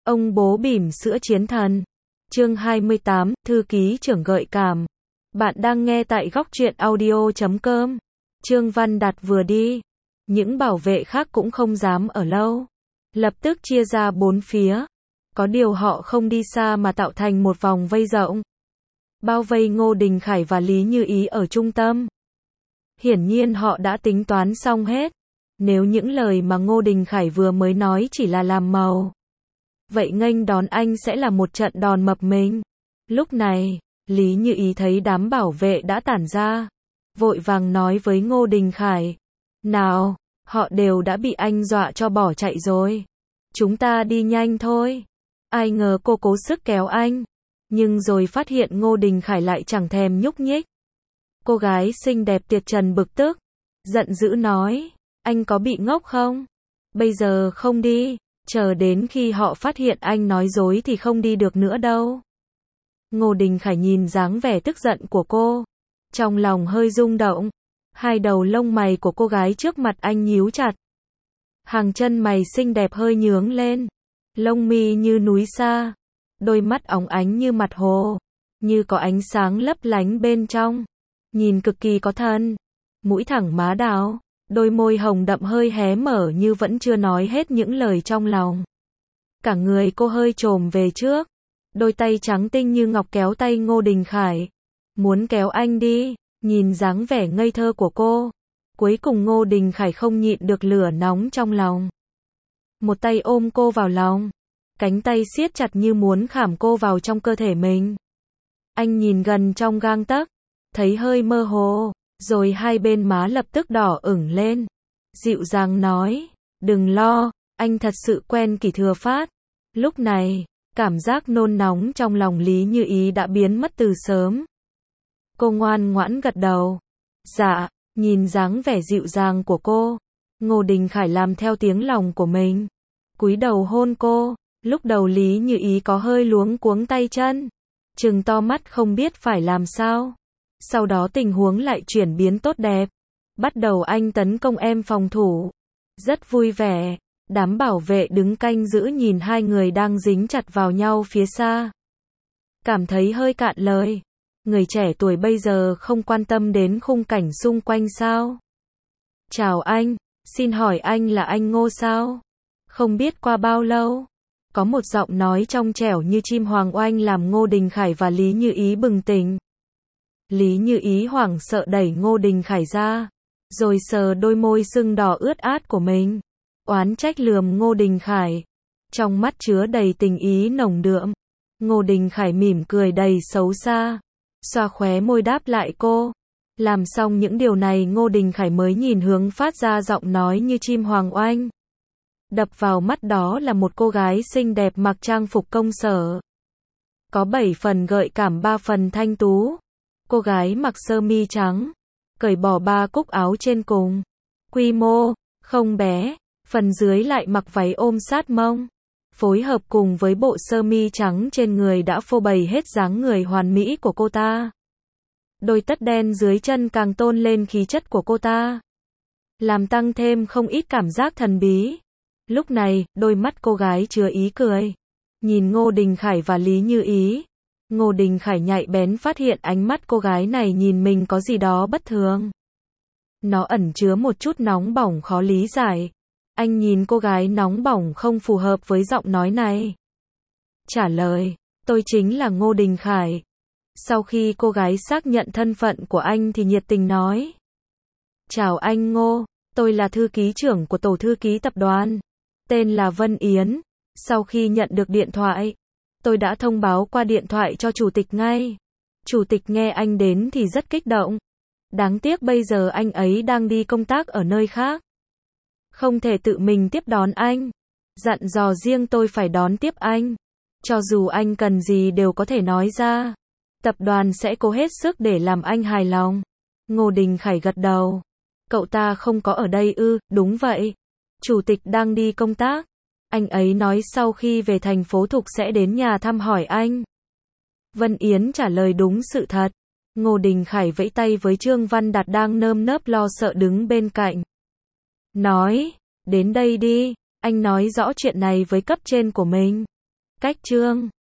Ông bố bỉm sữa chiến thần. Chương 28, thư ký trưởng gợi cảm. Bạn đang nghe tại góc truyện audio.com. Trương Văn Đạt vừa đi, những bảo vệ khác cũng không dám ở lâu. Lập tức chia ra bốn phía. Có điều họ không đi xa mà tạo thành một vòng vây rộng. Bao vây Ngô Đình Khải và Lý Như Ý ở trung tâm. Hiển nhiên họ đã tính toán xong hết. Nếu những lời mà Ngô Đình Khải vừa mới nói chỉ là làm màu, vậy nghênh đón anh sẽ là một trận đòn mập mình. Lúc này, Lý Như Ý thấy đám bảo vệ đã tản ra, vội vàng nói với Ngô Đình Khải. Nào, họ đều đã bị anh dọa cho bỏ chạy rồi. Chúng ta đi nhanh thôi. Ai ngờ cô cố sức kéo anh, nhưng rồi phát hiện Ngô Đình Khải lại chẳng thèm nhúc nhích. Cô gái xinh đẹp tiệt trần bực tức, giận dữ nói, anh có bị ngốc không? Bây giờ không đi, chờ đến khi họ phát hiện anh nói dối thì không đi được nữa đâu. Ngô Đình Khải nhìn dáng vẻ tức giận của cô, trong lòng hơi rung động. Hai đầu lông mày của cô gái trước mặt anh nhíu chặt. Hàng chân mày xinh đẹp hơi nhướng lên, lông mi như núi sa, đôi mắt óng ánh như mặt hồ, như có ánh sáng lấp lánh bên trong, nhìn cực kỳ có thần. Mũi thẳng má đào, đôi môi hồng đậm hơi hé mở như vẫn chưa nói hết những lời trong lòng. Cả người cô hơi chồm về trước, đôi tay trắng tinh như ngọc kéo tay Ngô Đình Khải, muốn kéo anh đi. Nhìn dáng vẻ ngây thơ của cô, cuối cùng Ngô Đình Khải không nhịn được lửa nóng trong lòng. Một tay ôm cô vào lòng, cánh tay siết chặt như muốn khảm cô vào trong cơ thể mình. Anh nhìn gần trong gang tấc, thấy hơi mơ hồ, rồi hai bên má lập tức đỏ ửng lên. Dịu dàng nói, đừng lo, anh thật sự quen Kỷ Thừa Phát. Lúc này, cảm giác nôn nóng trong lòng Lý Như Ý đã biến mất từ sớm. Cô ngoan ngoãn gật đầu. Dạ, nhìn dáng vẻ dịu dàng của cô, Ngô Đình Khải làm theo tiếng lòng của mình, cúi đầu hôn cô. Lúc đầu Lý Như Ý có hơi luống cuống tay chân, trừng to mắt không biết phải làm sao. Sau đó tình huống lại chuyển biến tốt đẹp. Bắt đầu anh tấn công em phòng thủ. Rất vui vẻ. Đám bảo vệ đứng canh giữ nhìn hai người đang dính chặt vào nhau phía xa, cảm thấy hơi cạn lời. Người trẻ tuổi bây giờ không quan tâm đến khung cảnh xung quanh sao? Chào anh, xin hỏi anh là anh Ngô sao? Không biết qua bao lâu, có một giọng nói trong trẻo như chim hoàng oanh làm Ngô Đình Khải và Lý Như Ý bừng tỉnh. Lý Như Ý hoảng sợ đẩy Ngô Đình Khải ra, rồi sờ đôi môi sưng đỏ ướt át của mình, oán trách lườm Ngô Đình Khải, trong mắt chứa đầy tình ý nồng đượm. Ngô Đình Khải mỉm cười đầy xấu xa, xoa khóe môi đáp lại cô. Làm xong những điều này Ngô Đình Khải mới nhìn hướng phát ra giọng nói như chim hoàng oanh. Đập vào mắt đó là một cô gái xinh đẹp mặc trang phục công sở, có 7 phần gợi cảm 3 phần thanh tú. Cô gái mặc sơ mi trắng, cởi bỏ 3 cúc áo trên cùng, quy mô không bé, phần dưới lại mặc váy ôm sát mông, phối hợp cùng với bộ sơ mi trắng trên người đã phô bày hết dáng người hoàn mỹ của cô ta. Đôi tất đen dưới chân càng tôn lên khí chất của cô ta, làm tăng thêm không ít cảm giác thần bí. Lúc này, đôi mắt cô gái chứa ý cười, nhìn Ngô Đình Khải và Lý Như Ý. Ngô Đình Khải nhạy bén phát hiện ánh mắt cô gái này nhìn mình có gì đó bất thường. Nó ẩn chứa một chút nóng bỏng khó lý giải. Anh nhìn cô gái nóng bỏng không phù hợp với giọng nói này. Trả lời, tôi chính là Ngô Đình Khải. Sau khi cô gái xác nhận thân phận của anh thì nhiệt tình nói. Chào anh Ngô, tôi là thư ký trưởng của tổ thư ký tập đoàn, tên là Vân Yến. Sau khi nhận được điện thoại, tôi đã thông báo qua điện thoại cho chủ tịch ngay. Chủ tịch nghe anh đến thì rất kích động. Đáng tiếc bây giờ anh ấy đang đi công tác ở nơi khác, không thể tự mình tiếp đón anh. Dặn dò riêng tôi phải đón tiếp anh. Cho dù anh cần gì đều có thể nói ra. Tập đoàn sẽ cố hết sức để làm anh hài lòng. Ngô Đình Khải gật đầu. Cậu ta không có ở đây ư? Đúng vậy. Chủ tịch đang đi công tác. Anh ấy nói sau khi về thành phố Thục sẽ đến nhà thăm hỏi anh. Vân Yến trả lời đúng sự thật. Ngô Đình Khải vẫy tay với Trương Văn Đạt đang nơm nớp lo sợ đứng bên cạnh. Nói, đến đây đi, anh nói rõ chuyện này với cấp trên của mình. Cách chương